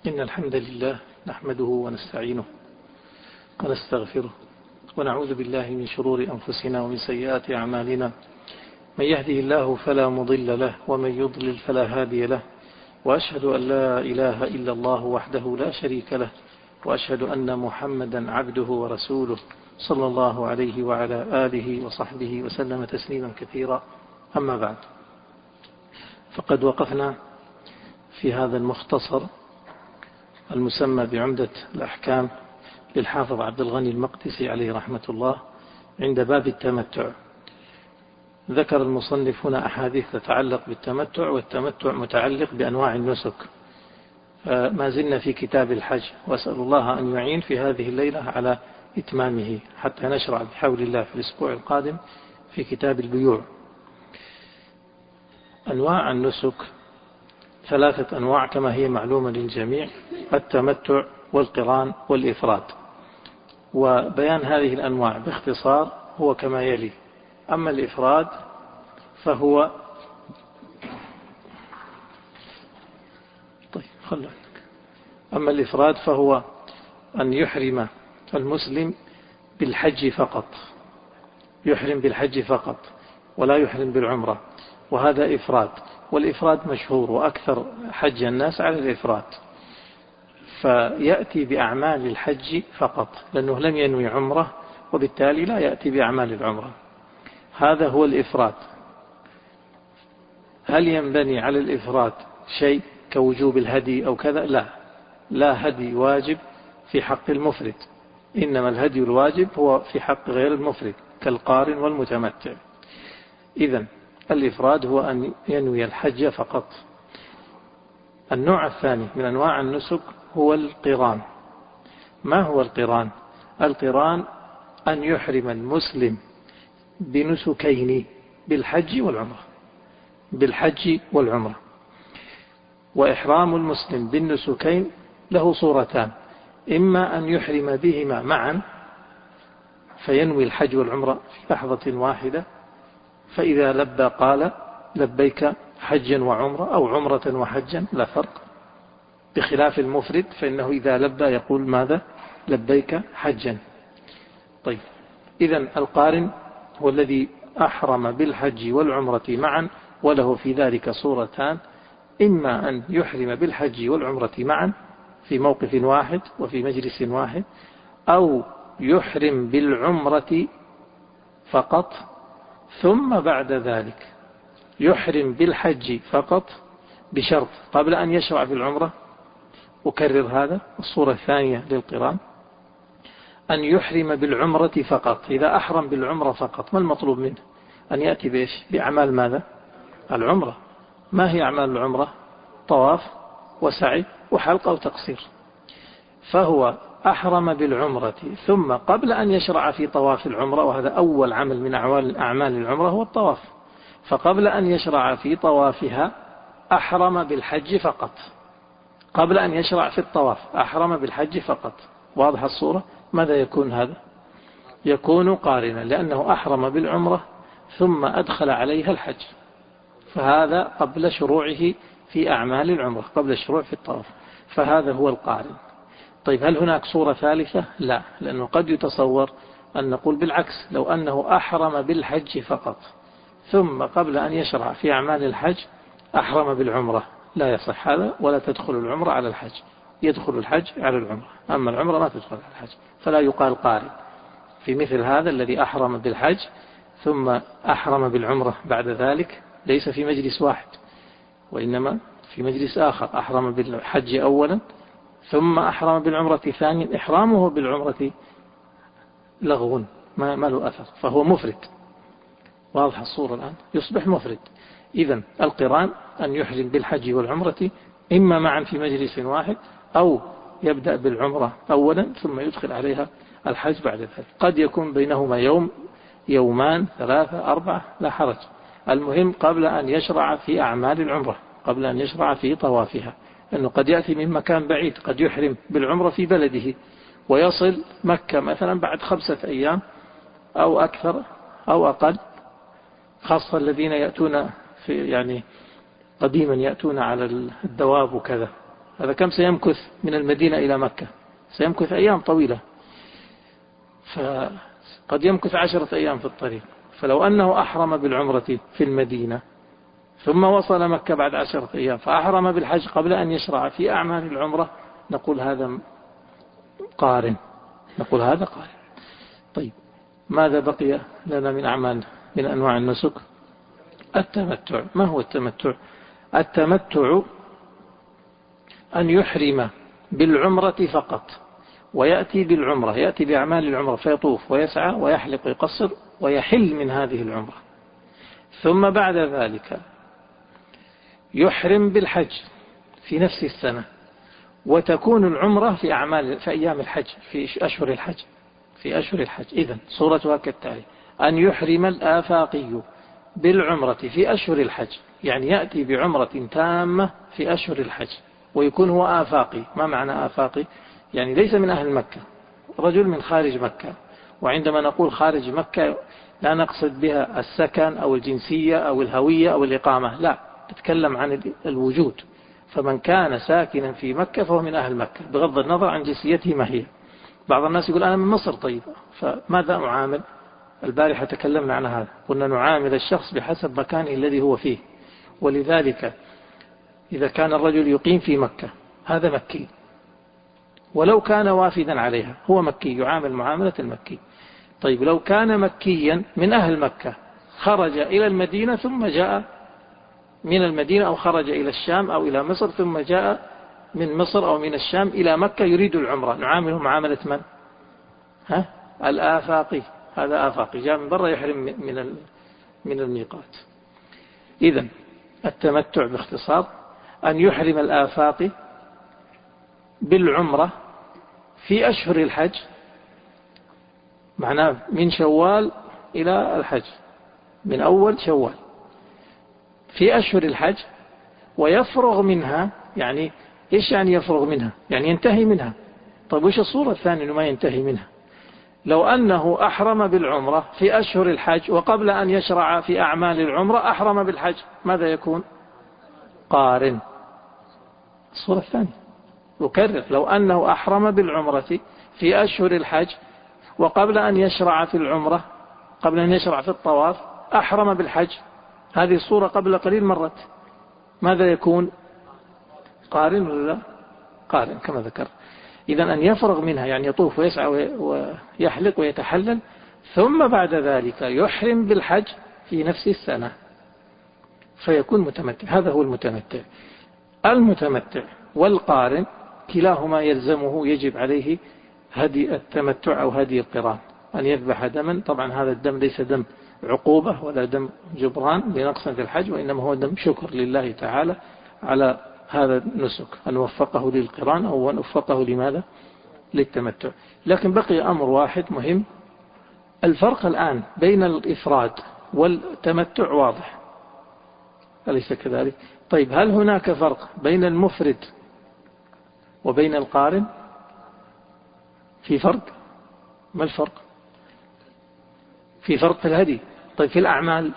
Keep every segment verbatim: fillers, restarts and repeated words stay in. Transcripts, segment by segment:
إن الحمد لله نحمده ونستعينه ونستغفره ونعوذ بالله من شرور أنفسنا ومن سيئات أعمالنا. من يهده الله فلا مضل له ومن يضلل فلا هادي له، وأشهد أن لا إله إلا الله وحده لا شريك له، وأشهد أن محمدا عبده ورسوله صلى الله عليه وعلى آله وصحبه وسلم تسليما كثيرا. أما بعد، فقد وقفنا في هذا المختصر المسمى بعمدة الأحكام للحافظ عبد الغني المقدسي عليه رحمة الله عند باب التمتع. ذكر المصنف هنا أحاديث تتعلق بالتمتع، والتمتع متعلق بأنواع النسك. ما زلنا في كتاب الحج، وأسأل الله أن يعين في هذه الليلة على إتمامه حتى نشرع بحول الله في الأسبوع القادم في كتاب البيوع. أنواع النسك ثلاثة أنواع كما هي معلومة للجميع: التمتع والقران والإفراد. وبيان هذه الأنواع باختصار هو كما يلي: أما الإفراد فهو طيب خلونك. أما الإفراد فهو أن يحرم المسلم بالحج فقط، يحرم بالحج فقط ولا يحرم بالعمرة، وهذا إفراد. والإفراد مشهور وأكثر حج الناس على الإفراد، فيأتي بأعمال الحج فقط لأنه لم ينوي عمره، وبالتالي لا يأتي بأعمال العمرة. هذا هو الإفراد. هل ينبني على الإفراد شيء كوجوب الهدي أو كذا؟ لا، لا هدي واجب في حق المفرد، إنما الهدي الواجب هو في حق غير المفرد كالقارن والمتمتع. إذن الإفراد هو أن ينوي الحج فقط. النوع الثاني من أنواع النسك هو القران. ما هو القران؟ القران أن يحرم المسلم بنسكين، بالحج والعمرة، بالحج والعمرة. وإحرام المسلم بالنسكين له صورتان: إما أن يحرم بهما معا فينوي الحج والعمرة في لحظة واحدة، فإذا لبى قال لبيك حجا وعمرة أو عمرة وحجا لا فرق، بخلاف المفرد فإنه إذا لبى يقول ماذا؟ لبيك حجا. طيب، إذن القارن هو الذي أحرم بالحج والعمرة معا، وله في ذلك صورتان: إما أن يحرم بالحج والعمرة معا في موقف واحد وفي مجلس واحد، أو يحرم بالعمرة فقط ثم بعد ذلك يحرم بالحج فقط بشرط قبل أن يشرع في العمرة. أكرر هذا. الصورة الثانية للقران أن يحرم بالعمرة فقط. إذا أحرم بالعمرة فقط ما المطلوب منه؟ أن يأتي بإيش؟ بأعمال ماذا؟ العمرة. ما هي أعمال العمرة؟ طواف وسعي وحلق أو تقصير. فهو أحرم بالعمرة ثم قبل أن يشرع في طواف العمرة، وهذا أول عمل من أعمال العمرة هو الطواف، فقبل أن يشرع في طوافها أحرم بالحج فقط. قبل أن يشرع في الطواف أحرم بالحج فقط. واضح الصورة؟ ماذا يكون هذا؟ يكون قارنا، لأنه أحرم بالعمرة ثم أدخل عليها الحج، فهذا قبل شروعه في أعمال العمرة، قبل الشروع في الطواف، فهذا هو القارن. طيب، هل هناك صورة ثالثة؟ لا، لأنه قد يتصور أن نقول بالعكس: لو أنه أحرم بالحج فقط ثم قبل أن يشرع في أعمال الحج أحرم بالعمرة، لا يصح هذا، ولا تدخل العمرة على الحج، يدخل الحج على العمرة، أما العمرة ما تدخل على الحج، فلا يقال قارن في مثل هذا الذي أحرم بالحج ثم أحرم بالعمرة بعد ذلك، ليس في مجلس واحد وإنما في مجلس آخر. أحرم بالحج أولا ثم أحرم بالعمرة ثانيا. إحرامه بالعمرة لغو ما, ما له أثر، فهو مفرد. واضح الصورة الآن؟ يصبح مفرد. إذن القران أن يحرم بالحج والعمرة إما معا في مجلس واحد، أو يبدأ بالعمرة أولا ثم يدخل عليها الحج بعد ذلك. قد يكون بينهما يوم، يومان، ثلاثة، أربعة، لا حرج. المهم قبل أن يشرع في أعمال العمرة، قبل أن يشرع في طوافها، أنه قد يأتي من مكان بعيد، قد يحرم بالعمرة في بلده ويصل مكة مثلا بعد خمسة أيام أو أكثر أو أقل، خاصة الذين يأتون في يعني قديما يأتون على الدواب وكذا، هذا كم سيمكث من المدينة إلى مكة؟ سيمكث أيام طويلة، فقد يمكث عشرة أيام في الطريق. فلو أنه أحرم بالعمرة في المدينة ثم وصل مكة بعد عشرة أيام فأحرم بالحج قبل أن يشرع في أعمال العمرة، نقول هذا قارن، نقول هذا قارن. طيب ماذا بقي لنا من أعمال من أنواع النسك؟ التمتع. ما هو التمتع؟ التمتع أن يحرم بالعمرة فقط ويأتي بالعمرة، يأتي بأعمال العمرة فيطوف ويسعى ويحلق ويقصر ويحل من هذه العمرة، ثم بعد ذلك يحرم بالحج في نفس السنة، وتكون العمرة في أعمال في أيام الحج في أشهر الحج في أشهر الحج. إذن صورتها كالتالي: أن يحرم الآفاقي بالعمرة في أشهر الحج، يعني يأتي بعمرة تامة في أشهر الحج ويكون هو آفاقي. ما معنى آفاقي؟ يعني ليس من أهل مكة، رجل من خارج مكة. وعندما نقول خارج مكة لا نقصد بها السكن أو الجنسية أو الهوية أو الإقامة، لا، نتكلم عن الوجود. فمن كان ساكنا في مكة فهو من أهل مكة بغض النظر عن جنسيته ما هي. بعض الناس يقول أنا من مصر، طيب فماذا أعامل؟ البارحة تكلمنا عن هذا، قلنا نعامل الشخص بحسب مكانه الذي هو فيه. ولذلك إذا كان الرجل يقيم في مكة هذا مكي، ولو كان وافدا عليها هو مكي، يعامل معاملة المكي. طيب لو كان مكيا من أهل مكة خرج إلى المدينة ثم جاء من المدينة، أو خرج إلى الشام أو إلى مصر ثم جاء من مصر أو من الشام إلى مكة يريد العمرة، نعامله معاملة من؟ ها؟ الآفاقي. هذا آفاقي جاء من برا يحرم من من الميقات. إذن التمتع باختصار أن يحرم الآفاقي بالعمرة في أشهر الحج، معناه من شوال إلى الحج، من أول شوال في أشهر الحج، ويفرغ منها. يعني إيش يعني يفرغ منها؟ يعني ينتهي منها. طيب وش الصورة الثانية إنه ما ينتهي منها؟ لو أنه أحرم بالعمرة في أشهر الحج وقبل أن يشرع في أعمال العمرة أحرم بالحج، ماذا يكون؟ قارن. الصورة الثانية أكرر: لو أنه أحرم بالعمرة في أشهر الحج وقبل أن يشرع في العمرة، قبل أن يشرع في الطواف أحرم بالحج، هذه الصورة قبل قليل مرت، ماذا يكون؟ قارن ولا لا؟ قارن كما ذكر. إذن أن يفرغ منها يعني يطوف ويسعى ويحلق ويتحلل، ثم بعد ذلك يحرم بالحج في نفس السنة فيكون متمتع. هذا هو المتمتع. المتمتع والقارن كلاهما يلزمه، يجب عليه هدي التمتع أو هدي القران، أن يذبح دما. طبعا هذا الدم ليس دم عقوبة ولا دم جبران لنقص في الحج، وإنما هو دم شكر لله تعالى على هذا النسك، أن وفقه للقران أو أن وفقه لماذا؟ للتمتع. لكن بقي أمر واحد مهم: الفرق الآن بين الإفراد والتمتع واضح، أليس كذلك؟ طيب هل هناك فرق بين المفرد وبين القارن؟ في فرق؟ ما الفرق؟ في فرق في الهدي. طيب في الأعمال؟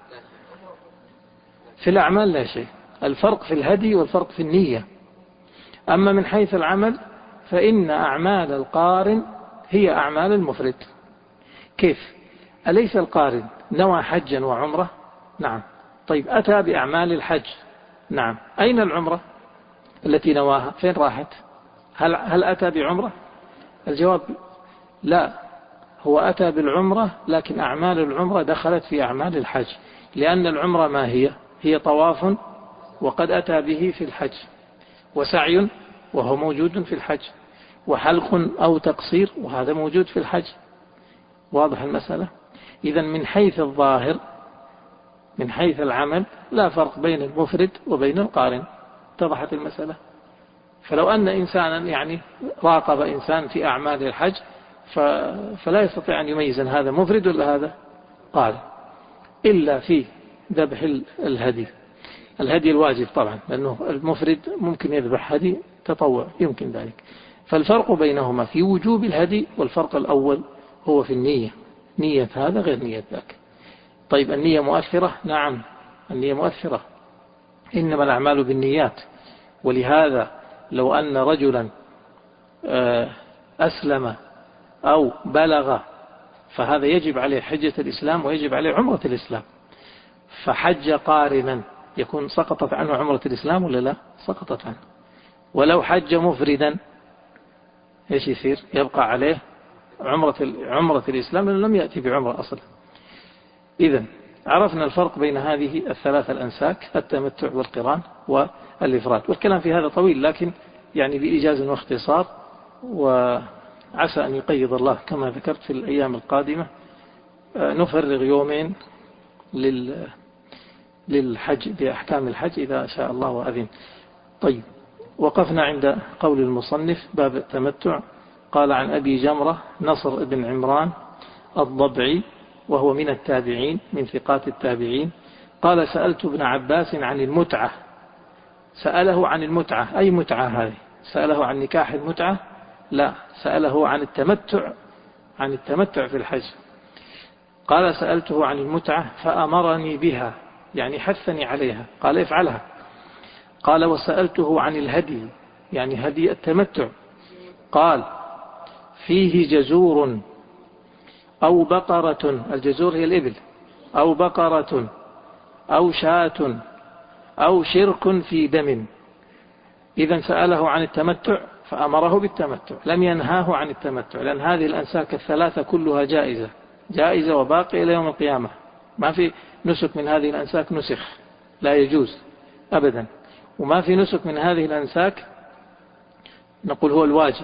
في الأعمال لا شيء. الفرق في الهدي والفرق في النية. أما من حيث العمل فإن أعمال القارن هي أعمال المفرد. كيف؟ أليس القارن نوى حجا وعمرة؟ نعم. طيب أتى بأعمال الحج؟ نعم. أين العمرة التي نواها؟ فين راحت؟ هل, هل أتى بعمرة؟ الجواب لا، هو أتى بالعمرة لكن أعمال العمرة دخلت في أعمال الحج، لأن العمرة ما هي؟ هي طواف وقد أتى به في الحج، وسعي وهو موجود في الحج، وحلق أو تقصير وهذا موجود في الحج. واضح المسألة؟ إذن من حيث الظاهر من حيث العمل لا فرق بين المفرد وبين القارن. اتضحت المسألة؟ فلو أن إنسانا يعني راقب إنسان في أعمال الحج فلا يستطيع أن يميز هذا مفرد ولا هذا قارن، إلا في ذبح الهدي الهدي الواجب طبعا، لأنه المفرد ممكن يذبح هدي تطوع يمكن ذلك. فالفرق بينهما في وجوب الهدي، والفرق الأول هو في النية، نية هذا غير نية ذاك. طيب النية مؤثرة؟ نعم النية مؤثرة، إنما الأعمال بالنيات. ولهذا لو أن رجلا أسلم أو بلغ فهذا يجب عليه حجة الإسلام ويجب عليه عمرة الإسلام، فحج قارنا يكون سقطت عنه عمرة الإسلام ولا لا؟ سقطت عنه. ولو حج مفردا ايش يصير؟ يبقى عليه عمرة عمرة الإسلام لأنه لم يأتي بعمرة أصلا. إذن عرفنا الفرق بين هذه الثلاث الأنساك، التمتع والقران والإفراد، والكلام في هذا طويل لكن يعني بإيجاز واختصار، وعسى أن يقيض الله كما ذكرت في الأيام القادمة نفرغ يومين للحج بأحكام الحج إذا شاء الله وأذن. طيب، وقفنا عند قول المصنف باب التمتع. قال عن أبي جمرة نصر بن عمران الضبعي وهو من التابعين من ثقات التابعين قال سألت ابن عباس عن المتعة. سأله عن المتعة، أي متعة هذه؟ سأله عن نكاح المتعة؟ لا، سأله عن التمتع، عن التمتع في الحج. قال سألته عن المتعة فأمرني بها، يعني حثني عليها، قال افعلها. قال وسألته عن الهدي، يعني هدي التمتع، قال فيه جزور أو بقرة، الجزور هي الإبل، أو بقرة أو شاة أو شرك في دم. إذا سأله عن التمتع فأمره بالتمتع، لم ينهاه عن التمتع، لأن هذه الأنساك الثلاثة كلها جائزة جائزة وباقي إلى يوم القيامة. ما في نسك من هذه الأنساك نسخ، لا يجوز أبدا، وما في نسك من هذه الأنساك نقول هو الواجب.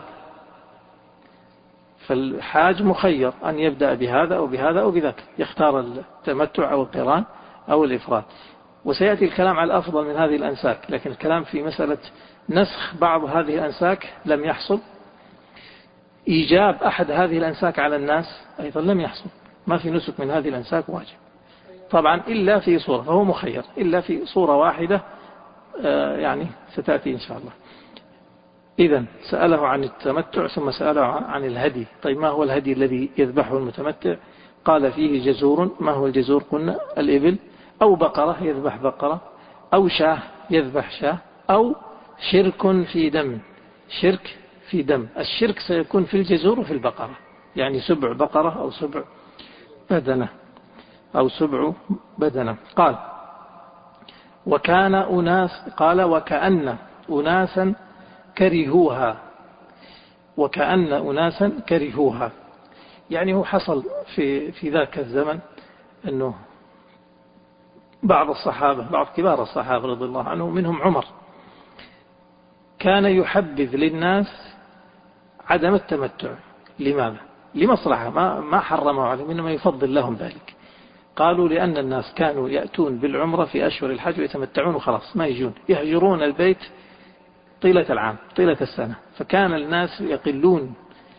فالحاج مخير أن يبدأ بهذا أو بهذا أو بذاك، يختار التمتع أو القران أو الإفراد. وسيأتي الكلام على الأفضل من هذه الأنساك، لكن الكلام في مسألة نسخ بعض هذه الأنساك لم يحصل، إيجاب أحد هذه الأنساك على الناس أيضا لم يحصل. ما في نسك من هذه الأنساك واجب طبعا إلا في صورة، فهو مخير إلا في صورة واحدة يعني ستأتي إن شاء الله. إذا سأله عن التمتع ثم سأله عن الهدي. طيب ما هو الهدي الذي يذبحه المتمتع؟ قال فيه جزور. ما هو الجزور؟ قلنا الإبل، أو بقرة يذبح بقرة، أو شاه يذبح شاه، أو شرك في دم. شرك في دم، الشرك سيكون في الجزور وفي البقرة، يعني سبع بقرة أو سبع بدنة أو سبع بدنة. قال وكان أناس، قال وكأن أناسا كرهوها، وكأن أناسا كرهوها، يعني هو حصل في في ذاك الزمن أنه بعض الصحابة، بعض كبار الصحابة رضي الله عنهم منهم عمر، كان يحبذ للناس عدم التمتع. لماذا؟ لمصلحة، ما ما حرمه عليهم، إنما يفضل لهم ذلك. قالوا لأن الناس كانوا يأتون بالعمرة في أشهر الحج ويتمتعون وخلاص، ما يجون، يهجرون البيت طيلة العام طيلة السنة، فكان الناس يقلون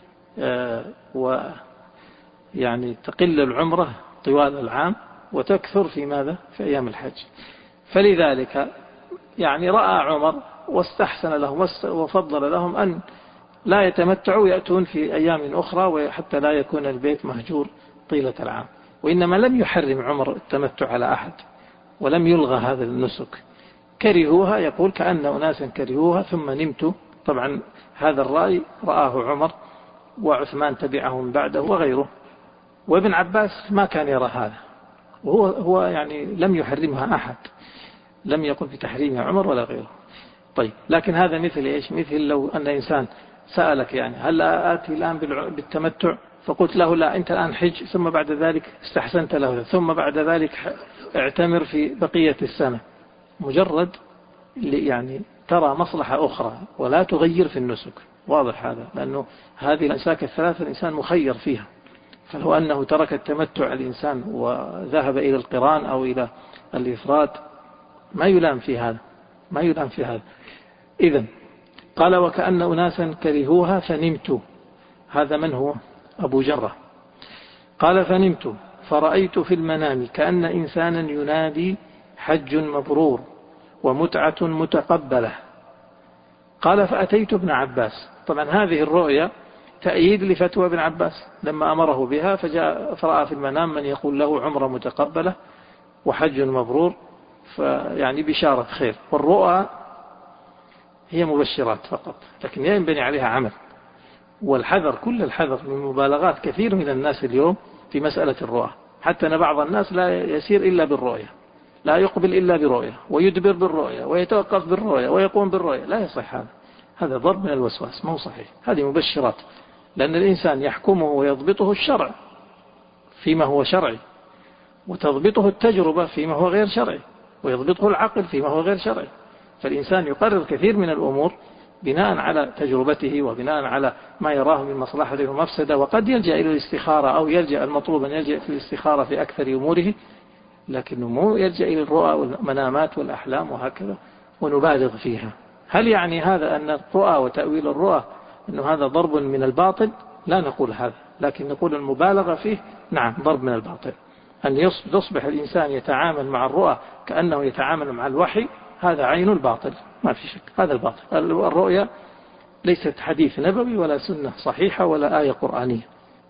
ويعني تقل العمرة طوال العام وتكثر في ماذا؟ في أيام الحج. فلذلك يعني رأى عمر واستحسن لهم وفضل لهم أن لا يتمتعوا، يأتون في أيام أخرى، وحتى لا يكون البيت مهجور طيلة العام. وإنما لم يحرم عمر التمتع على أحد، ولم يلغى هذا النسك. كرهوها، يقول كأن أناسا كرهوها ثم نمت. طبعا هذا الرأي رآه عمر وعثمان تبعهم بعده وغيره، وابن عباس ما كان يرى هذا، وهو هو يعني لم يحرمها أحد، لم يقل بتحريمها عمر ولا غيره. طيب، لكن هذا مثل إيش؟ مثل لو أن إنسان سألك يعني هل آتي الآن بالتمتع؟ فقلت له لا، أنت الآن حج، ثم بعد ذلك استحسنت له، ثم بعد ذلك اعتمر في بقية السنة. مجرد يعني ترى مصلحة أخرى ولا تغير في النسك، واضح هذا، لأنه هذه الأنساك الثلاثة الإنسان مخير فيها. فلو أنه ترك التمتع الإنسان وذهب إلى القران أو إلى الإفراد ما يلام في هذا، ما يلام في هذا. إذن قال وكأن أناسا كرهوها فنمت. هذا من هو؟ أبو جرة. قال فنمت فرأيت في المنام كأن إنسانا ينادي حج مبرور ومتعة متقبلة. قال فأتيت ابن عباس. طبعا هذه الرؤيا تأييد لفتوى ابن عباس لما أمره بها، فجاء فرأى في المنام من يقول له عمرة متقبلة وحج مبرور، فيعني بشارة خير. والرؤى هي مبشرات فقط، لكن لا ينبني عليها عمل. والحذر كل الحذر من مبالغات كثير من الناس اليوم في مسألة الرؤى، حتى أن بعض الناس لا يسير إلا بالرؤية، لا يقبل إلا برؤية، ويدبر بالرؤية، ويتوقف بالرؤية، ويقوم بالرؤية. لا يصح هذا، هذا ضرب من الوسواس، ما هو صحيح. هذه مبشرات، لأن الإنسان يحكمه ويضبطه الشرع فيما هو شرعي، وتضبطه التجربة فيما هو غير شرعي، ويضبطه العقل فيما هو غير شرعي. فالإنسان يقرر كثير من الأمور بناء على تجربته وبناء على ما يراه من مصلحة ومفسدة، وقد يلجأ إلى الاستخارة، أو يلجأ المطلوب أن يلجأ في الاستخارة في أكثر أموره، لكنه مو يلجأ إلى الرؤى والمنامات والأحلام وهكذا ونبالغ فيها. هل يعني هذا أن الرؤى وتأويل الرؤى أنه هذا ضرب من الباطل؟ لا نقول هذا، لكن نقول المبالغة فيه نعم ضرب من الباطل. أن يصبح الإنسان يتعامل مع الرؤى كأنه يتعامل مع الوحي، هذا عين الباطل، ما في شك، هذا الباطل. الرؤيا ليست حديث نبوي ولا سنة صحيحة ولا آية قرآنية.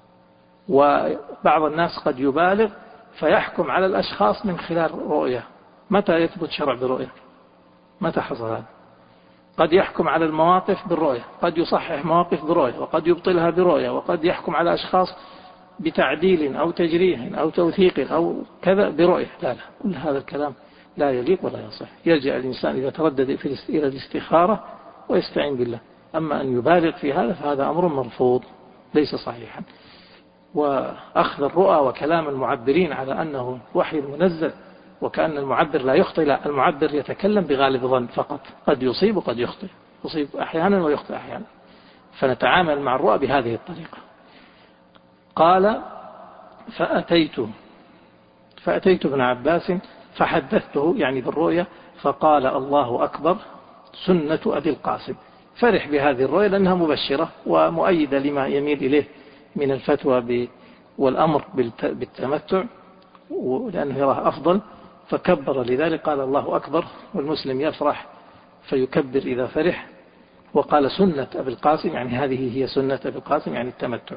وبعض الناس قد يبالغ فيحكم على الأشخاص من خلال رؤية. متى يثبت شرع برؤية؟ متى حصل هذا؟ قد يحكم على المواقف بالرؤية، قد يصحح مواقف برؤية، وقد يبطلها برؤية، وقد يحكم على أشخاص بتعديل أو تجريح أو توثيق أو كذا برؤية. لا لا، كل هذا الكلام لا يليق ولا يصح. يرجع الإنسان إذا تردد إلى الاستخارة ويستعين بالله. أما أن يبالغ في هذا فهذا أمر مرفوض ليس صحيحا. وأخذ الرؤى وكلام المعبرين على أنه وحي منزل وكأن المعبر لا يخطئ، لا، المعبر يتكلم بغالب ظن فقط، قد يصيب وقد يخطئ، يصيب أحيانا ويخطئ أحيانا. فنتعامل مع الرؤى بهذه الطريقة. قال فأتيت فأتيت ابن عباس فحدثته يعني بالرؤيا، فقال الله أكبر سنة أبي القاسم. فرح بهذه الرؤيا لأنها مبشرة ومؤيدة لما يميل إليه من الفتوى والأمر بالتمتع، ولأنه يراه أفضل فكبر لذلك، قال الله أكبر. والمسلم يفرح فيكبر إذا فرح. وقال سنة أبي القاسم يعني هذه هي سنة أبي القاسم يعني التمتع.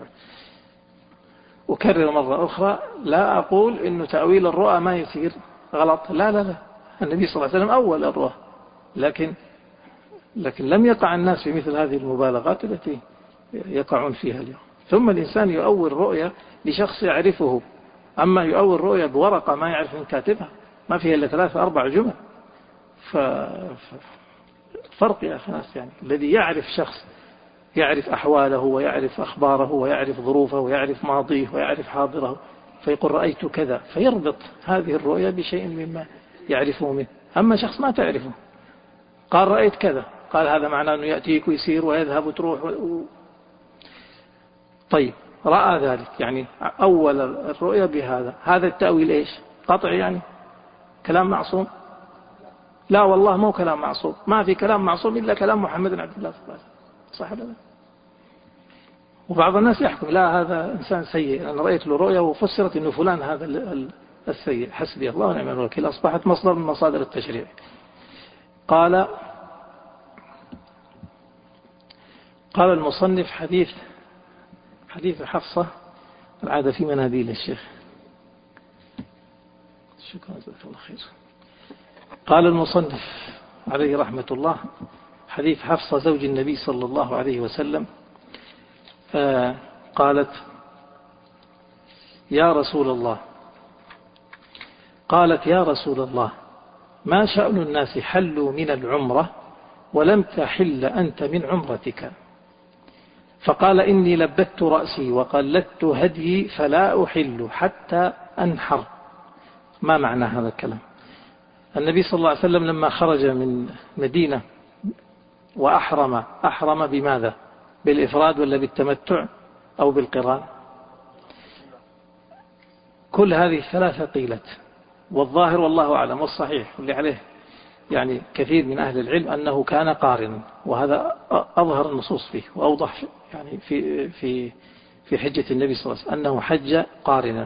أكرر مرة أخرى، لا أقول إنه تأويل الرؤى ما يصير غلط، لا لا لا، النبي صلى الله عليه وسلم أول الرؤى، لكن لكن لم يقع الناس في مثل هذه المبالغات التي يقعون فيها اليوم. ثم الإنسان يؤول رؤيا لشخص يعرفه، أما يؤول رؤيا بورقة ما يعرف من كاتبها ما فيها إلا ثلاثة أربع جمل. ففرق يا أخي ناس، يعني الذي يعرف شخص يعرف أحواله ويعرف أخباره ويعرف ظروفه ويعرف ماضيه ويعرف حاضره، فيقول رأيت كذا، فيربط هذه الرؤيا بشيء مما يعرفه منه. أما شخص ما تعرفه قال رأيت كذا، قال هذا معناه أنه يأتيك ويسير ويذهب وتروح و... طيب رأى ذلك، يعني أول الرؤيا بهذا، هذا التأويل إيش؟ قطع يعني كلام معصوم؟ لا والله مو كلام معصوم، ما في كلام معصوم إلا كلام محمد بن عبد الله صلى الله عليه وسلم، صح ولا لا؟ وبعض الناس يحكم لا هذا إنسان سيء، أنا رأيت له رؤيا وفسرت إنه فلان هذا السيء، حسبي الله ونعم الوكيل، أصبحت مصدر من مصادر التشريع. قال قال المصنف حديث حديث حفصة العادة في مناديل الشيخ، شكرا جزاك الله خير. قال المصنف عليه رحمة الله حديث حفصة زوج النبي صلى الله عليه وسلم، قالت يا رسول الله قالت يا رسول الله ما شأن الناس حلوا من العمرة ولم تحل أنت من عمرتك؟ فقال إني لبت رأسي وقلدت هدي فلا أحل حتى أنحر. ما معنى هذا الكلام؟ النبي صلى الله عليه وسلم لما خرج من مدينة وأحرم، أحرم بماذا؟ بالإفراد ولا بالتمتع أو بالقران؟ كل هذه الثلاثة قيلت، والظاهر والله أعلم والصحيح واللي عليه يعني كثير من أهل العلم أنه كان قارنا، وهذا أظهر النصوص فيه وأوضح يعني في في في حجة النبي صلى الله عليه وسلم أنه حج قارنا.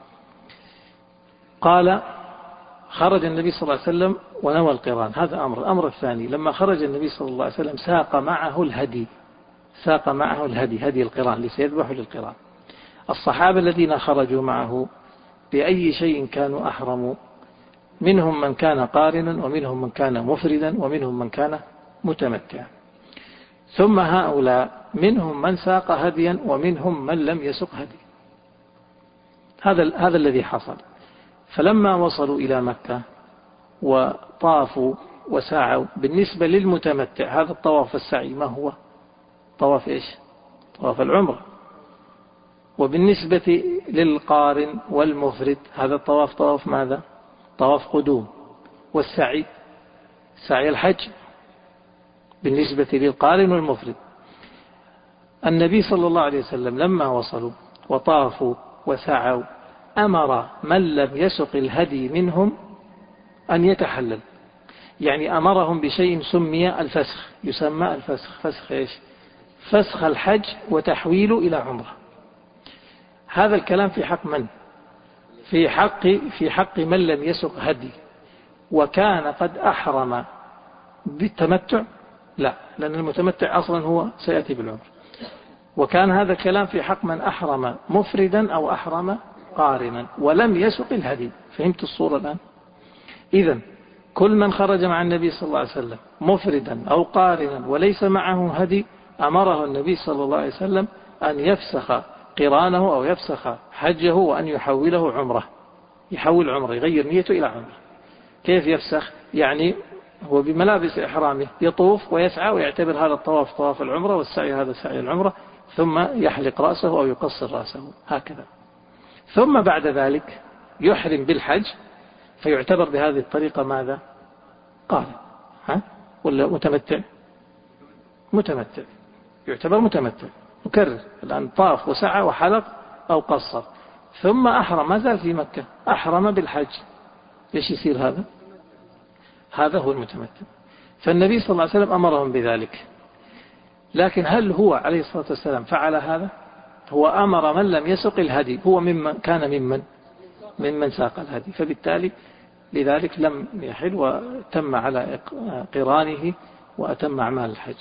قال خرج النبي صلى الله عليه وسلم ونوى القران، هذا أمر. الأمر الثاني لما خرج النبي صلى الله عليه وسلم ساق معه الهدي، ساق معه الهدي هدي القران لسيذبح للقران. الصحابة الذين خرجوا معه بأي شيء كانوا أحرموا؟ منهم من كان قارنا ومنهم من كان مفردا ومنهم من كان متمتعا. ثم هؤلاء منهم من ساق هديا ومنهم من لم يسق هديا. هذا هذا الذي حصل. فلما وصلوا إلى مكة وطافوا وسعوا، بالنسبة للمتمتع هذا الطواف السعي ما هو؟ طواف إيش؟ طواف العمرة. وبالنسبة للقارن والمفرد هذا الطواف طواف ماذا؟ طواف قدوم. والسعي سعي الحج بالنسبة للقارن والمفرد. النبي صلى الله عليه وسلم لما وصلوا وطافوا وسعوا أمر من لم يسق الهدي منهم أن يتحلل، يعني أمرهم بشيء سمي الفسخ، يسمى الفسخ. فسخ إيش؟ فسخ الحج وتحويله إلى عمره. هذا الكلام في حق من؟ في حق في حق من لم يسق هدي وكان قد أحرم بالتمتع. لا، لأن المتمتع أصلا هو سيأتي بالعمر. وكان هذا الكلام في حق من أحرم مفردا أو أحرم قارنا ولم يسق الهدي. فهمت الصورة الآن؟ إذن كل من خرج مع النبي صلى الله عليه وسلم مفردا أو قارنا وليس معه هدي أمره النبي صلى الله عليه وسلم أن يفسخ قرانه أو يفسخ حجه وأن يحوله عمره، يحول عمره، يغير نيته إلى عمره. كيف يفسخ؟ يعني هو بملابس إحرامه يطوف ويسعى ويعتبر هذا الطواف طواف العمرة والسعي هذا سعي العمرة، ثم يحلق رأسه أو يقصر رأسه هكذا. ثم بعد ذلك يحرم بالحج فيعتبر بهذه الطريقة ماذا؟ قارن ها؟ ولا متمتع؟ متمتع، يعتبر متمتع مكرر. الآن طاف وسعى وحلق أو قصر ثم أحرم، ما زال في مكة، أحرم بالحج، إيش يصير هذا؟ هذا هو المتمتع. فالنبي صلى الله عليه وسلم أمرهم بذلك. لكن هل هو عليه الصلاة والسلام فعل هذا؟ هو أمر من لم يسق الهدي، هو ممن كان ممن ممن ساق الهدي، فبالتالي لذلك لم يحل وتم على قرانه وأتم أعمال الحج.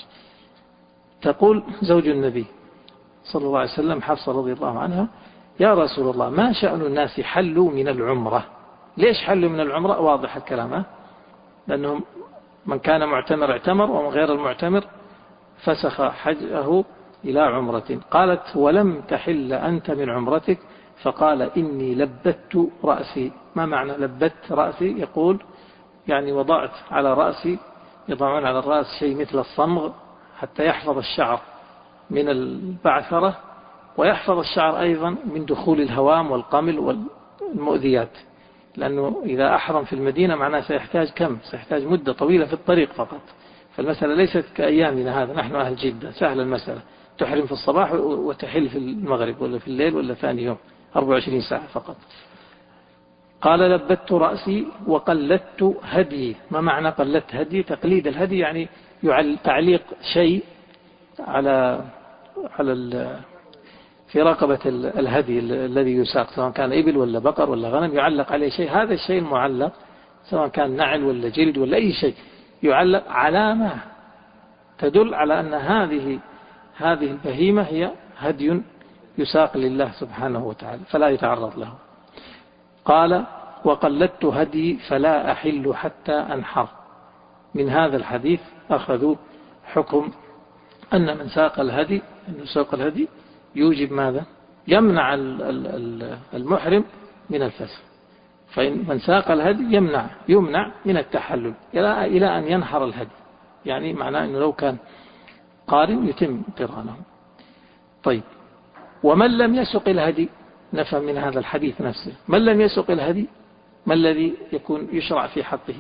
تقول زوج النبي صلى الله عليه وسلم حفصة رضي الله عنها: يا رسول الله ما شأن الناس حلوا من العمرة؟ ليش حلوا من العمرة؟ واضح الكلام، لأنهم من كان معتمر اعتمر ومن غير المعتمر فسخ حجه إلى عمرة. قالت: ولم تحل أنت من عمرتك؟ فقال: إني لبت رأسي. ما معنى لبت رأسي؟ يقول يعني وضعت على رأسي، يضعون على الرأس شيء مثل الصمغ حتى يحفظ الشعر من البعثرة ويحفظ الشعر أيضا من دخول الهوام والقمل والمؤذيات، لأنه إذا أحرم في المدينة معناه سيحتاج كم؟ سيحتاج مدة طويلة في الطريق فقط. فالمسألة ليست كأيامنا هذا، نحن أهل جدة سهل المسألة، تحرم في الصباح وتحل في المغرب ولا في الليل ولا ثاني يوم، أربع وعشرين ساعة فقط. قال: لبت رأسي وقلدت هدي. ما معنى قلدت هدي؟ تقليد الهدي يعني تعليق شيء على على في رقبة الهدي الذي يساق، سواء كان إبل ولا بقر ولا غنم، يعلق عليه شيء. هذا الشيء المعلق سواء كان نعل ولا جلد ولا أي شيء يعلق علامة تدل على أن هذه هذه البهيمة هي هدي يساق لله سبحانه وتعالى فلا يتعرض له. قال: وقلدت هدي فلا أحل حتى أنحر. من هذا الحديث أخذوا حكم أن من ساق الهدي، أن ساق الهدي يوجب ماذا؟ يمنع المحرم من الفسخ. فإن من ساق الهدي يمنع يمنع من التحلل إلى أن ينحر الهدي، يعني معناه أنه لو كان قارن يتم قرانه. طيب، ومن لم يسق الهدي نفهم من هذا الحديث نفسه، من لم يسق الهدي ما الذي يكون يشرع في حقه؟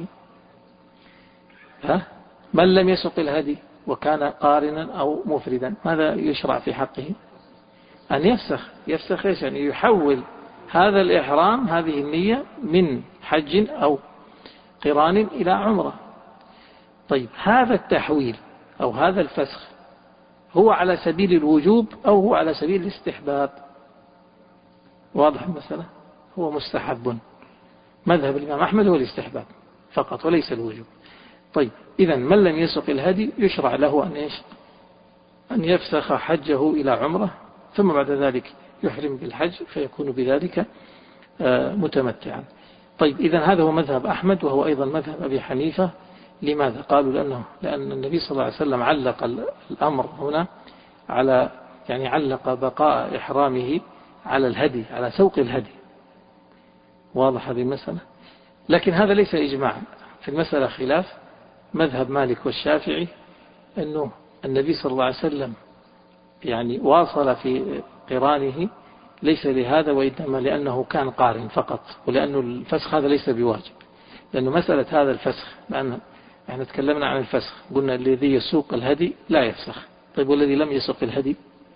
ها؟ من لم يسق الهدي وكان قارنا أو مفردا ماذا يشرع في حقه؟ أن يفسخ. يفسخ إيش؟ يعني يحول هذا الإحرام، هذه النية، من حج أو قران إلى عمرة. طيب، هذا التحويل أو هذا الفسخ هو على سبيل الوجوب أو هو على سبيل الاستحباب؟ واضح المسألة؟ هو مستحب. مذهب الإمام أحمد هو الاستحباب فقط وليس الوجوب. طيب، إذن من لم يسق الهدي يشرع له أن إيش؟ أن يفسخ حجه إلى عمرة، ثم بعد ذلك يحرم بالحج فيكون بذلك متمتعا. طيب، إذن هذا هو مذهب أحمد، وهو أيضا مذهب أبي حنيفة لماذا؟ قالوا لأنه لأن النبي صلى الله عليه وسلم علق الأمر هنا على يعني علق بقاء إحرامه على الهدي، على سوق الهدي. واضح هذه المسألة؟ لكن هذا ليس إجماعا، في المسألة خلاف مذهب مالك والشافعي أنه النبي صلى الله عليه وسلم يعني واصل في قرانه ليس لهذا وإنما لأنه كان قارن فقط، ولأنه الفسخ هذا ليس بواجب. لأنه مسألة هذا الفسخ، لأن احنا تكلمنا عن الفسخ قلنا الذي يسوق الهدي لا يفسخ. طيب والذي لم يسوق الهدي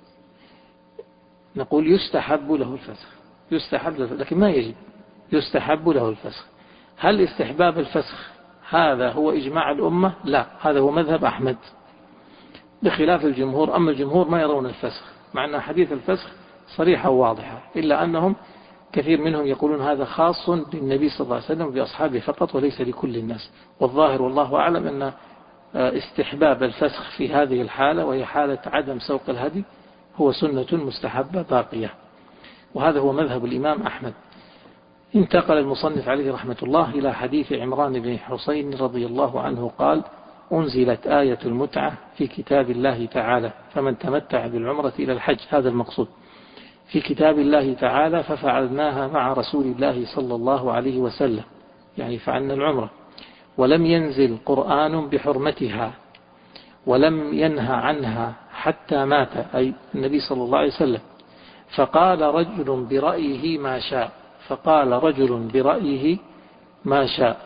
نقول يستحب له الفسخ، يستحب له لكن ما يجب، يستحب له الفسخ. هل استحباب الفسخ هذا هو إجماع الأمة؟ لا، هذا هو مذهب أحمد بخلاف الجمهور. أما الجمهور ما يرون الفسخ، مع أن حديث الفسخ صريحة وواضحة، إلا أنهم كثير منهم يقولون هذا خاص بالنبي صلى الله عليه وسلم وبأصحابه فقط وليس لكل الناس. والظاهر والله أعلم أن استحباب الفسخ في هذه الحالة وهي حالة عدم سوق الهدي هو سنة مستحبة باقية، وهذا هو مذهب الإمام أحمد. انتقل المصنف عليه رحمة الله إلى حديث عمران بن حسين رضي الله عنه قال: أنزلت آية المتعة في كتاب الله تعالى فمن تمتع بالعمرة إلى الحج، هذا المقصود، في كتاب الله تعالى ففعلناها مع رسول الله صلى الله عليه وسلم، يعني فعلنا العمرة، ولم ينزل قرآن بحرمتها ولم ينهى عنها حتى مات، أي النبي صلى الله عليه وسلم. فقال رجل برأيه ما شاء، فقال رجل برأيه ما شاء.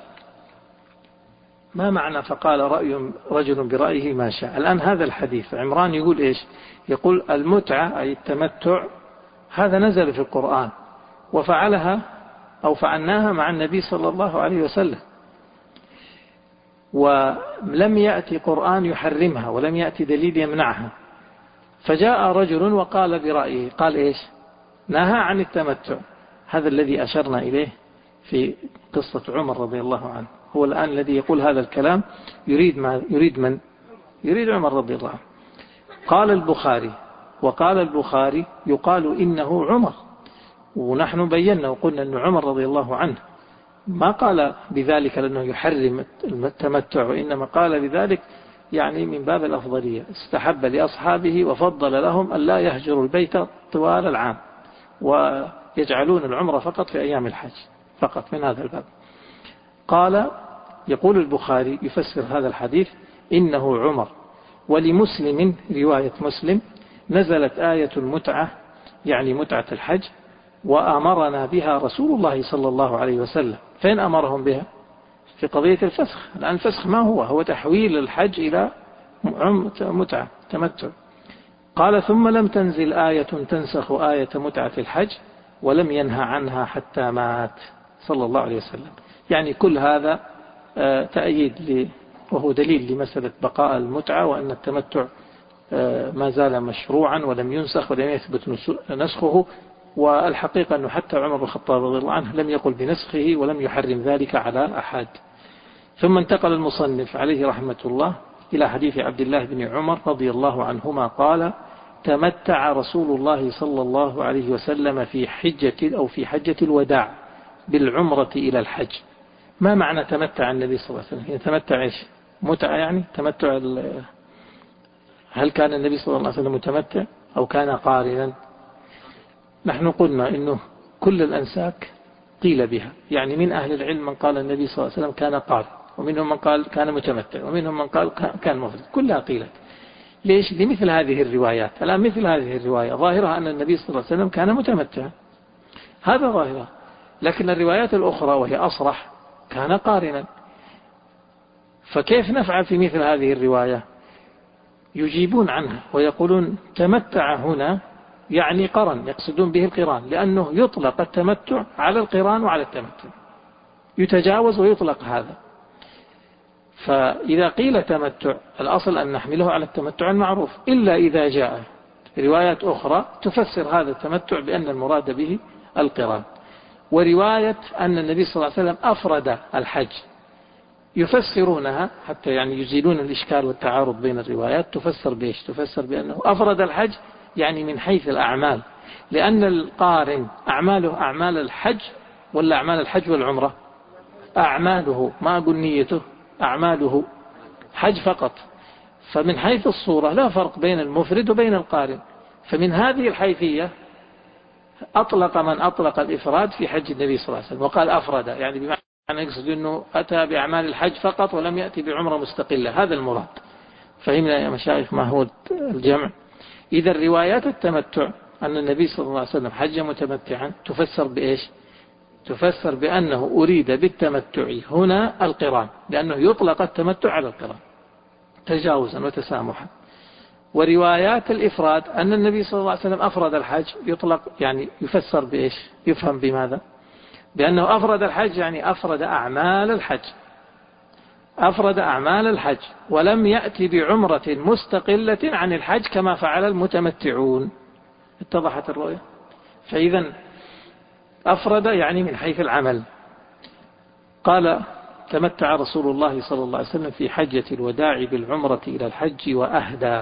ما معنى فقال رأي رجل برأيه ما شاء؟ الآن هذا الحديث عمران يقول إيش؟ يقول المتعة أي التمتع هذا نزل في القرآن وفعلها أو فعلناها مع النبي صلى الله عليه وسلم، ولم يأتي قرآن يحرمها ولم يأتي دليل يمنعها. فجاء رجل وقال برأيه، قال إيش؟ نهى عن التمتع. هذا الذي أشرنا إليه في قصة عمر رضي الله عنه، هو الآن الذي يقول هذا الكلام يريد ما يريد من يريد عمر رضي الله عنه. قال البخاري، وقال البخاري يقال إنه عمر، ونحن بينا وقلنا أن عمر رضي الله عنه ما قال بذلك لأنه يحرم التمتع، وإنما قال بذلك يعني من باب الأفضلية، استحب لأصحابه وفضل لهم أن لا يهجروا البيت طوال العام ويجعلون العمرة فقط في أيام الحج فقط، من هذا الباب. قال يقول البخاري يفسر هذا الحديث إنه عمر. ولمسلم رواية مسلم نزلت آية المتعة يعني متعة الحج وأمرنا بها رسول الله صلى الله عليه وسلم. فين أمرهم بها؟ في قضية الفسخ. الآن الفسخ ما هو؟ هو تحويل الحج إلى متعة تمتع. قال ثم لم تنزل آية تنسخ آية متعة الحج ولم ينهى عنها حتى مات صلى الله عليه وسلم. يعني كل هذا تأييد وهو دليل لمسألة بقاء المتعة وأن التمتع ما زال مشروعا ولم ينسخ ولم يثبت نسخه. والحقيقة أنه حتى عمر بن الخطاب رضي الله عنه لم يقل بنسخه ولم يحرم ذلك على أحد. ثم انتقل المصنف عليه رحمة الله إلى حديث عبد الله بن عمر رضي الله عنهما قال: تمتع رسول الله صلى الله عليه وسلم في حجة أو في حجة الوداع بالعمرة إلى الحج. ما معنى تمتع النبي صلى الله عليه وسلم؟ يتمتع إيش؟ متعة يعني تمتع. هل كان النبي صلى الله عليه وسلم متمتع أو كان قارنا؟ نحن قلنا إنه كل الأنساك قيل بها، يعني من أهل العلم من قال النبي صلى الله عليه وسلم كان قارن، ومنهم من قال كان متمتع، ومنهم من قال كان مفرد، كلها قيلت. ليش؟ لمثل هذه الروايات. الآن مثل هذه الرواية ظاهرها أن النبي صلى الله عليه وسلم كان متمتعا، هذا ظاهرها. لكن الروايات الأخرى وهي أصرح كان قارنا. فكيف نفعل في مثل هذه الرواية؟ يجيبون عنها ويقولون تمتع هنا يعني قرن، يقصدون به القران، لأنه يطلق التمتع على القران وعلى التمتع، يتجاوز ويطلق هذا. فإذا قيل تمتع الأصل أن نحمله على التمتع المعروف، إلا إذا جاء روايات أخرى تفسر هذا التمتع بأن المراد به القران. ورواية أن النبي صلى الله عليه وسلم أفرد الحج يفسرونها حتى يعني يزيلون الإشكال والتعارض بين الروايات. تفسر بإيش؟ تفسر بأنه أفرد الحج يعني من حيث الأعمال، لأن القارن أعماله أعمال الحج ولا أعمال الحج والعمرة؟ أعماله، ما أقول نيته، أعماله حج فقط، فمن حيث الصورة لا فرق بين المفرد وبين القارن. فمن هذه الحيثية أطلق من أطلق الإفراد في حج النبي صلى الله عليه وسلم وقال أفرد، يعني بمعنى يقصد أنه أتى بأعمال الحج فقط ولم يأتي بعمرة مستقلة، هذا المراد. فهمنا يا مشايخ ما هو الجمع؟ إذا روايات التمتع أن النبي صلى الله عليه وسلم حج متمتعا تفسر بإيش؟ تفسر بأنه أريد بالتمتع هنا القران، لأنه يطلق التمتع على القران تجاوزا وتسامحا. وروايات الإفراد أن النبي صلى الله عليه وسلم أفرد الحج يطلق، يعني يفسر بإيش؟ يفهم بماذا؟ بأنه أفرد الحج يعني أفرد أعمال الحج، أفرد أعمال الحج ولم يأتي بعمرة مستقلة عن الحج كما فعل المتمتعون. اتضحت الرؤية؟ فإذا أفرد يعني من حيث العمل. قال تمتع رسول الله صلى الله عليه وسلم في حجة الوداع بالعمرة إلى الحج وأهدى،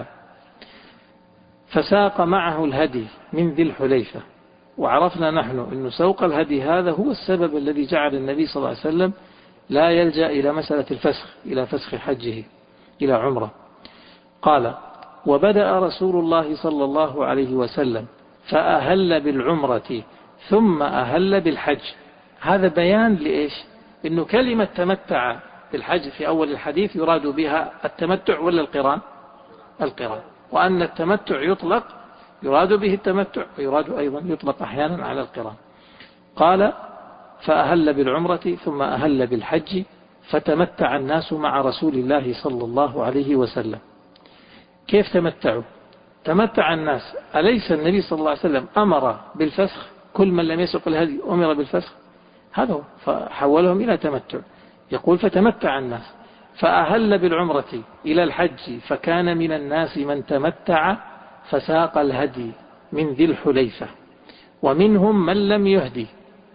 فساق معه الهدي من ذي الحليفة. وعرفنا نحن أن سوق الهدي هذا هو السبب الذي جعل النبي صلى الله عليه وسلم لا يلجأ إلى مسألة الفسخ، إلى فسخ حجه إلى عمرة. قال وبدأ رسول الله صلى الله عليه وسلم فأهل بالعمرة ثم أهل بالحج. هذا بيان لإيش؟ إنه كلمة تمتع بالحج في أول الحديث يراد بها التمتع ولا القران؟ القران. وأن التمتع يطلق يراد به التمتع ويراد أيضا يطلق أحيانا على القران. قال فأهل بالعمرة ثم أهل بالحج فتمتع الناس مع رسول الله صلى الله عليه وسلم. كيف تمتعوا؟ تمتع الناس، أليس النبي صلى الله عليه وسلم أمر بالفسخ؟ كل من لم يسق الهدي أمر بالفسخ، هذا هو، فحولهم إلى تمتع. يقول فتمتع الناس فأهل بالعمرة إلى الحج، فكان من الناس من تمتع فساق الهدي من ذي الحليفة ومنهم من لم يهدي.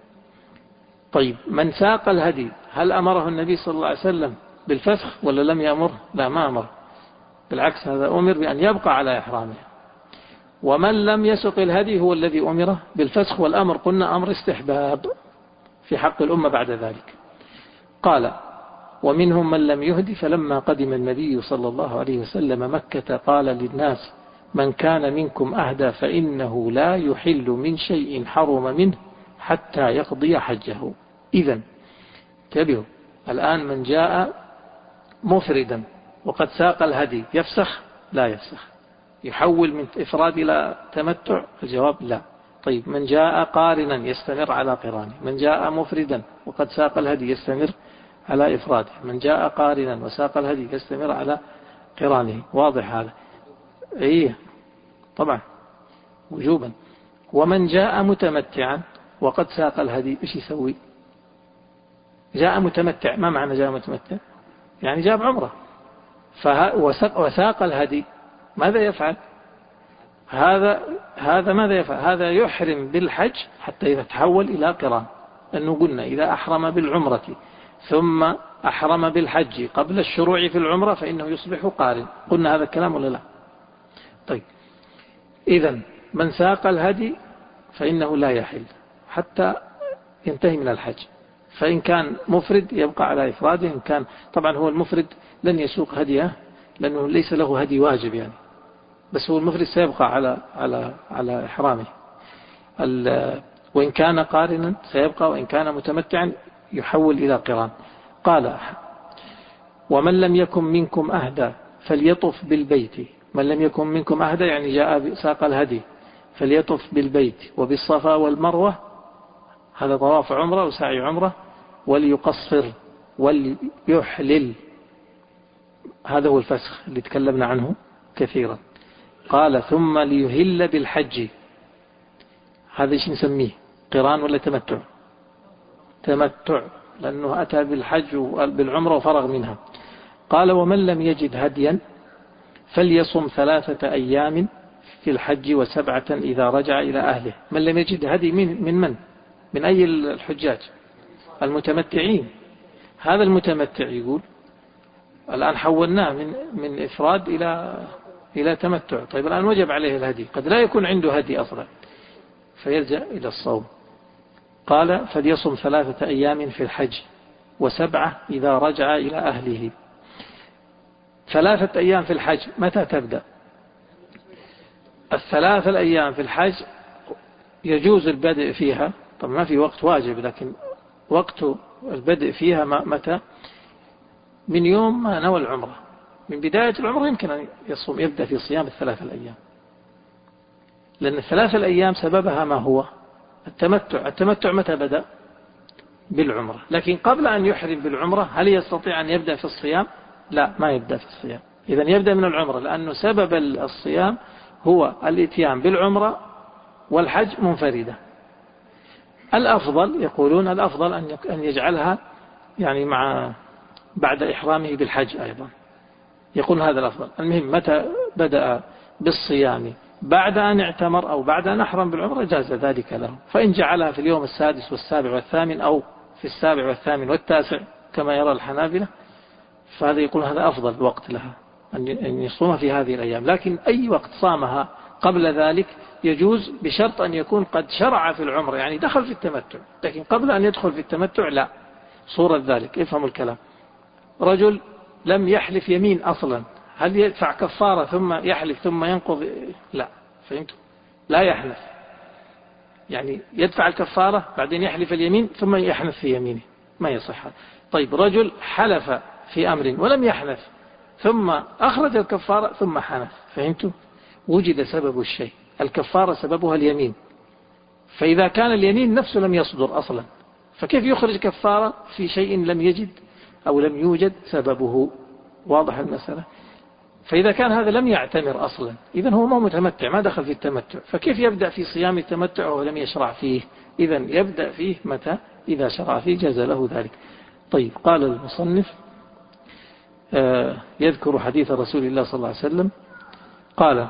طيب من ساق الهدي هل أمره النبي صلى الله عليه وسلم بالفسخ ولا لم يأمر؟ لا، ما أمر، بالعكس هذا أمر بأن يبقى على إحرامه. ومن لم يسق الهدي هو الذي أمره بالفسخ، والأمر قلنا أمر استحباب في حق الأمة بعد ذلك. قال ومنهم من لم يهدي، فلما قدم النبي صلى الله عليه وسلم مكة قال للناس من كان منكم أهدى فإنه لا يحل من شيء حرم منه حتى يقضي حجه. إذن انتبهوا، الآن من جاء مفردا وقد ساق الهدي يفسخ؟ لا يفسخ. يحول من إفراد إلى تمتع؟ الجواب لا. طيب من جاء قارنا يستمر على قرانه، من جاء مفردا وقد ساق الهدي يستمر على إفراده، من جاء قارنا وساق الهدي يستمر على قرانه. واضح هذا؟ إيه طبعا وجوبا. ومن جاء متمتعا وقد ساق الهدي إيش يسوي؟ جاء متمتع، ما معنى جاء متمتع؟ يعني جاء بعمرة وساق الهدي، ماذا يفعل؟ هذا هذا ماذا يفعل؟ هذا يحرم بالحج حتى يتحول إلى قران. أنه قلنا إذا أحرم بالعمرة ثم أحرم بالحج قبل الشروع في العمرة فإنه يصبح قارن. قلنا هذا الكلام ولا لا؟ طيب إذن من ساق الهدي فإنه لا يحل حتى ينتهي من الحج. فإن كان مفرد يبقى على إفراده، إن كان طبعا هو المفرد لن يسوق هديه لأنه ليس له هدي واجب يعني، بس هو المفرد سيبقى على على على إحرامه. وإن كان قارنا سيبقى، وإن كان متمتعا يحول إلى قران. قال ومن لم يكن منكم أهدى فليطف بالبيت. من لم يكن منكم أهدى يعني جاء ساق الهدي فليطف بالبيت وبالصفا والمروة، هذا طواف عمرة وسعي عمرة، وليقصر وليحلل، هذا هو الفسخ اللي تكلمنا عنه كثيرا. قال ثم ليهل بالحج، هذا ايش نسميه؟ قران ولا تمتع؟ تمتع، لأنه أتى بالحج بالعمرة وفرغ منها. قال ومن لم يجد هديا فليصم ثلاثة أيام في الحج وسبعة إذا رجع إلى أهله. من لم يجد هدي من من من, من أي الحجاج؟ المتمتعين. هذا المتمتع يقول الآن حولناه من من إفراد إلى إلى تمتع. طيب الآن وجب عليه الهدي، قد لا يكون عنده هدي أصلا فيرجع إلى الصوم. قال فليصم ثلاثة أيام في الحج وسبعة إذا رجع إلى أهله. ثلاثة أيام في الحج متى تبدأ؟ الثلاثة الأيام في الحج يجوز البدء فيها، طبعا ما في وقت واجب، لكن وقت البدء فيها متى؟ من يوم ما نوى العمرة، من بداية العمرة يمكن أن يصوم، يبدأ في صيام الثلاثة الأيام، لأن الثلاثة الأيام سببها ما هو؟ التمتع. التمتع متى بدأ؟ بالعمرة. لكن قبل أن يحرم بالعمرة هل يستطيع أن يبدأ في الصيام؟ لا، ما يبدأ في الصيام. إذن يبدأ من العمرة، لأنه سبب الصيام هو الاتيان بالعمرة والحج منفردة. الأفضل يقولون الأفضل أن يجعلها يعني مع بعد إحرامه بالحج أيضا، يقول هذا الأفضل. المهم متى بدأ بالصيام بعد أن اعتمر أو بعد أن أحرم بالعمرة جاز ذلك له. فإن جعلها في اليوم السادس والسابع والثامن أو في السابع والثامن والتاسع كما يرى الحنابلة، فهذا يقول هذا أفضل وقت لها أن يصومها في هذه الأيام. لكن أي وقت صامها قبل ذلك يجوز، بشرط أن يكون قد شرع في العمرة، يعني دخل في التمتع. لكن قبل أن يدخل في التمتع لا. صورة ذلك افهموا الكلام: رجل لم يحلف يمين أصلا، هل يدفع كفارة ثم يحلف ثم ينقض؟ لا. فهمتوا؟ لا يحلف، يعني يدفع الكفارة بعدين يحلف اليمين ثم يحنث في يمينه، ما يصح. طيب رجل حلف في أمر ولم يحنث ثم أخرج الكفارة ثم حنث، فهمتوا؟ وجد سبب الشيء، الكفارة سببها اليمين، فإذا كان اليمين نفسه لم يصدر أصلا فكيف يخرج كفارة في شيء لم يجد أو لم يوجد سببه؟ واضح المسألة؟ فإذا كان هذا لم يعتمر أصلا إذن هو ما متمتع، ما دخل في التمتع، فكيف يبدأ في صيام التمتع وهو لم يشرع فيه؟ إذن يبدأ فيه متى؟ إذا شرع فيه جاز له ذلك. طيب، قال المصنف آه يذكر حديث رسول الله صلى الله عليه وسلم قال: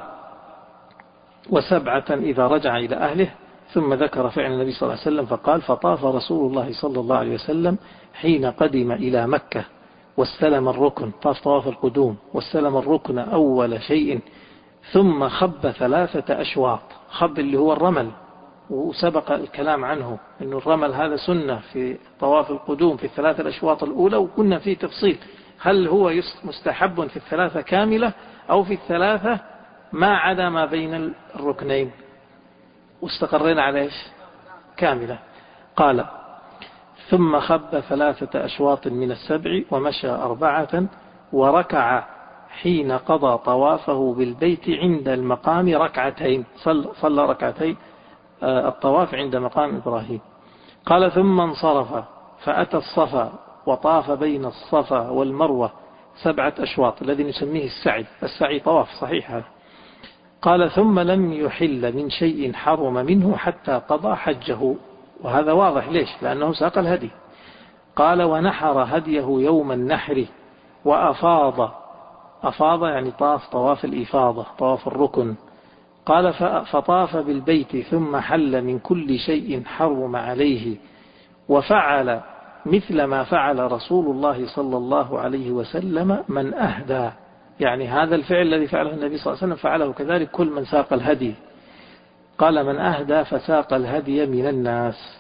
وسبعة إذا رجع إلى أهله، ثم ذكر فعل النبي صلى الله عليه وسلم فقال: فطاف رسول الله صلى الله عليه وسلم حين قدم إلى مكة واستلم الركن، طاف طواف القدوم واستلم الركن أول شيء، ثم خب ثلاثة أشواط. خب اللي هو الرمل، وسبق الكلام عنه أن الرمل هذا سنة في طواف القدوم في الثلاثة الأشواط الأولى، وكنا في تفصيل هل هو مستحب في الثلاثة كاملة أو في الثلاثة ما عدا ما بين الركنين، واستقرينا على إيش؟ كاملة. قال: ثم خب ثلاثة أشواط من السبع ومشى أربعة وركع حين قضى طوافه بالبيت عند المقام ركعتين، صلى ركعتين الطواف عند مقام إبراهيم. قال: ثم انصرف فأتى الصفا وطاف بين الصفا والمروة سبعة أشواط، الذي نسميه السعي. السعي طواف صحيح هذا. قال: ثم لم يحل من شيء حرم منه حتى قضى حجه، وهذا واضح ليش؟ لأنه ساق الهدي. قال: ونحر هديه يوم النحر وأفاض. أفاض يعني طاف طواف الإفاضة، طواف الركن. قال: فطاف بالبيت ثم حل من كل شيء حرم عليه، وفعل مثل ما فعل رسول الله صلى الله عليه وسلم من أهدى، يعني هذا الفعل الذي فعله النبي صلى الله عليه وسلم فعله كذلك كل من ساق الهدي. قال: من أهدى فساق الهدي من الناس.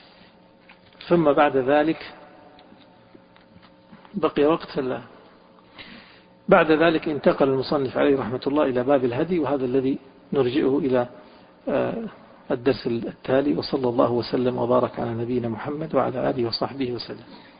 ثم بعد ذلك بقي وقت الله. بعد ذلك انتقل المصنف عليه رحمة الله إلى باب الهدي، وهذا الذي نرجئه إلى الدرس التالي. وصلى الله وسلم وبارك على نبينا محمد وعلى آله وصحبه وسلم.